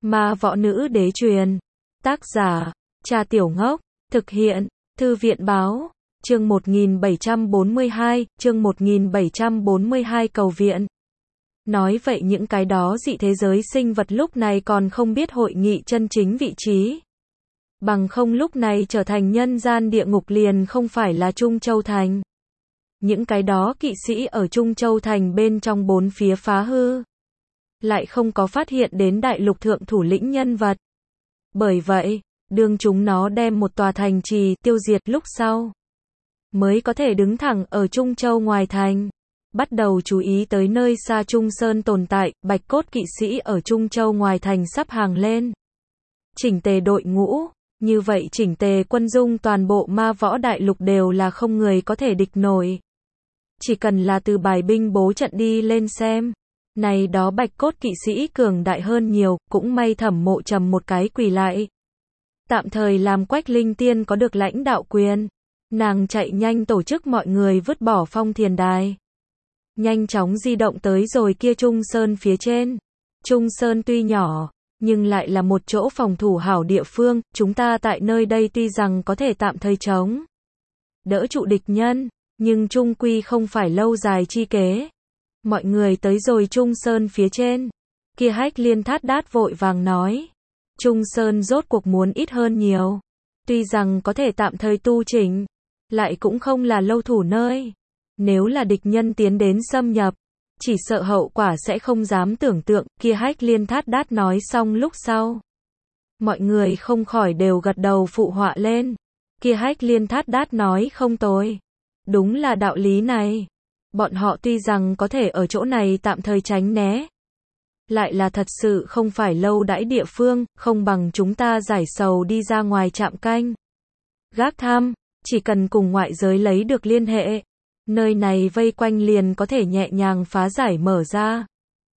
Ma võ nữ đế truyền. Tác giả, Trà Tiểu Ngốc. Thực hiện, Thư viện báo. Chương 1742, chương 1742 cầu viện. Nói vậy những cái đó dị thế giới sinh vật lúc này còn không biết hội nghị chân chính vị trí. Bằng không lúc này trở thành nhân gian địa ngục liền không phải là Trung Châu Thành. Những cái đó kỵ sĩ ở Trung Châu Thành bên trong bốn phía phá hư. Lại không có phát hiện đến đại lục thượng thủ lĩnh nhân vật. Bởi vậy, đương chúng nó đem một tòa thành trì tiêu diệt lúc sau. Mới có thể đứng thẳng ở Trung Châu ngoài thành. Bắt đầu chú ý tới nơi xa Trung Sơn tồn tại, bạch cốt kỵ sĩ ở Trung Châu ngoài thành sắp hàng lên. Chỉnh tề đội ngũ, như vậy chỉnh tề quân dung toàn bộ ma võ đại lục đều là không người có thể địch nổi. Chỉ cần là từ bài binh bố trận đi lên xem. Này đó bạch cốt kỵ sĩ cường đại hơn nhiều, cũng may Thẩm Mộ Trầm một cái quỳ lại. Tạm thời làm Quách Linh Tiên có được lãnh đạo quyền. Nàng chạy nhanh tổ chức mọi người vứt bỏ phong thiền đài. Nhanh chóng di động tới rồi kia Trung Sơn phía trên. Trung Sơn tuy nhỏ, nhưng lại là một chỗ phòng thủ hảo địa phương, chúng ta tại nơi đây tuy rằng có thể tạm thời chống đỡ trụ địch nhân, nhưng chung quy không phải lâu dài chi kế. Mọi người tới rồi Trung Sơn phía trên. Kia Hách Liên Thát Đát vội vàng nói. Trung Sơn rốt cuộc muốn ít hơn nhiều. Tuy rằng có thể tạm thời tu chỉnh, lại cũng không là lâu thủ nơi. Nếu là địch nhân tiến đến xâm nhập, chỉ sợ hậu quả sẽ không dám tưởng tượng. Kia Hách Liên Thát Đát nói xong lúc sau. Mọi người không khỏi đều gật đầu phụ họa lên. Kia Hách Liên Thát Đát nói không tồi. Đúng là đạo lý này. Bọn họ tuy rằng có thể ở chỗ này tạm thời tránh né. Lại là thật sự không phải lâu đãi địa phương, không bằng chúng ta giải sầu đi ra ngoài trạm canh. Gác thăm, chỉ cần cùng ngoại giới lấy được liên hệ. Nơi này vây quanh liền có thể nhẹ nhàng phá giải mở ra.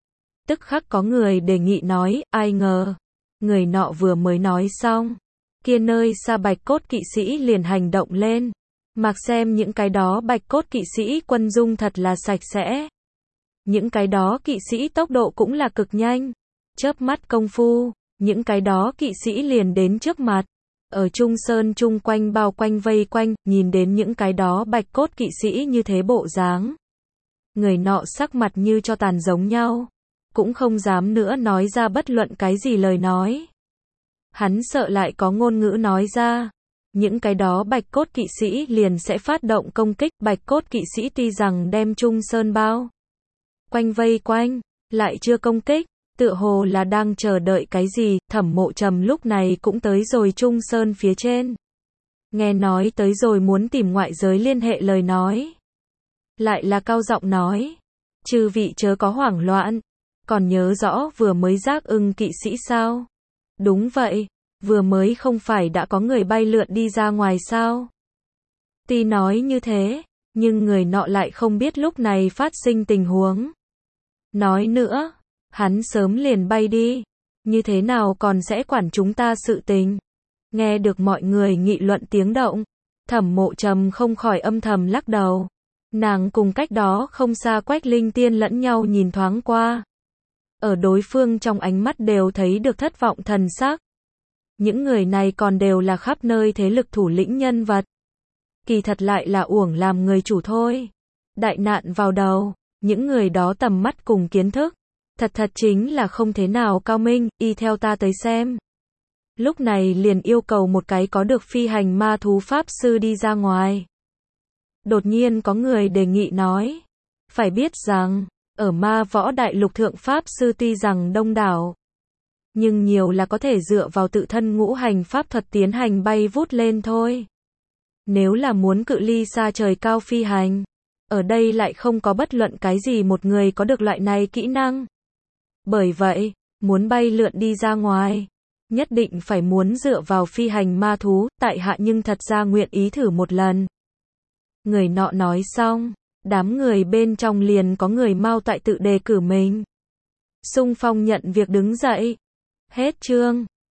Tức khắc có người đề nghị nói, ai ngờ. Người nọ vừa mới nói xong. Kia nơi xa bạch cốt kỵ sĩ liền hành động lên. Mặc xem những cái đó bạch cốt kỵ sĩ quân dung thật là sạch sẽ. Những cái đó kỵ sĩ tốc độ cũng là cực nhanh. Chớp mắt công phu, những cái đó kỵ sĩ liền đến trước mặt. Ở Trung Sơn chung quanh bao quanh vây quanh, nhìn đến những cái đó bạch cốt kỵ sĩ như thế bộ dáng. Người nọ sắc mặt như cho tàn giống nhau. Cũng không dám nữa nói ra bất luận cái gì lời nói. Hắn sợ lại có ngôn ngữ nói ra. Những cái đó bạch cốt kỵ sĩ liền sẽ phát động công kích. Bạch cốt kỵ sĩ tuy rằng đem Trung Sơn bao quanh vây quanh, lại chưa công kích, tựa hồ là đang chờ đợi cái gì. Thẩm Mộ Trầm lúc này cũng tới rồi Trung Sơn phía trên. Nghe nói tới rồi muốn tìm ngoại giới liên hệ lời nói. Lại là cao giọng nói. Chư vị chớ có hoảng loạn. Còn nhớ rõ vừa mới giác ưng kỵ sĩ sao? Đúng vậy. Vừa mới không phải đã có người bay lượn đi ra ngoài sao? Tuy nói như thế, nhưng người nọ lại không biết lúc này phát sinh tình huống. Nói nữa, hắn sớm liền bay đi. Như thế nào còn sẽ quản chúng ta sự tình? Nghe được mọi người nghị luận tiếng động, Thẩm Mộ Trầm không khỏi âm thầm lắc đầu. Nàng cùng cách đó không xa Quách Linh Tiên lẫn nhau nhìn thoáng qua. Ở đối phương trong ánh mắt đều thấy được thất vọng thần sắc. Những người này còn đều là khắp nơi thế lực thủ lĩnh nhân vật. Kỳ thật lại là uổng làm người chủ thôi. Đại nạn vào đầu, những người đó tầm mắt cùng kiến thức. Thật chính là không thế nào cao minh, y theo ta tới xem. Lúc này liền yêu cầu một cái có được phi hành ma thú pháp sư đi ra ngoài. Đột nhiên có người đề nghị nói. Phải biết rằng, ở ma võ đại lục thượng pháp sư tuy rằng đông đảo. Nhưng nhiều là có thể dựa vào tự thân ngũ hành pháp thuật tiến hành bay vút lên thôi. Nếu là muốn cự ly xa trời cao phi hành, ở đây lại không có bất luận cái gì một người có được loại này kỹ năng. Bởi vậy, muốn bay lượn đi ra ngoài, nhất định phải muốn dựa vào phi hành ma thú, tại hạ nhưng thật ra nguyện ý thử một lần. Người nọ nói xong, đám người bên trong liền có người mau tại tự đề cử mình. Xung phong nhận việc đứng dậy. Hết chương.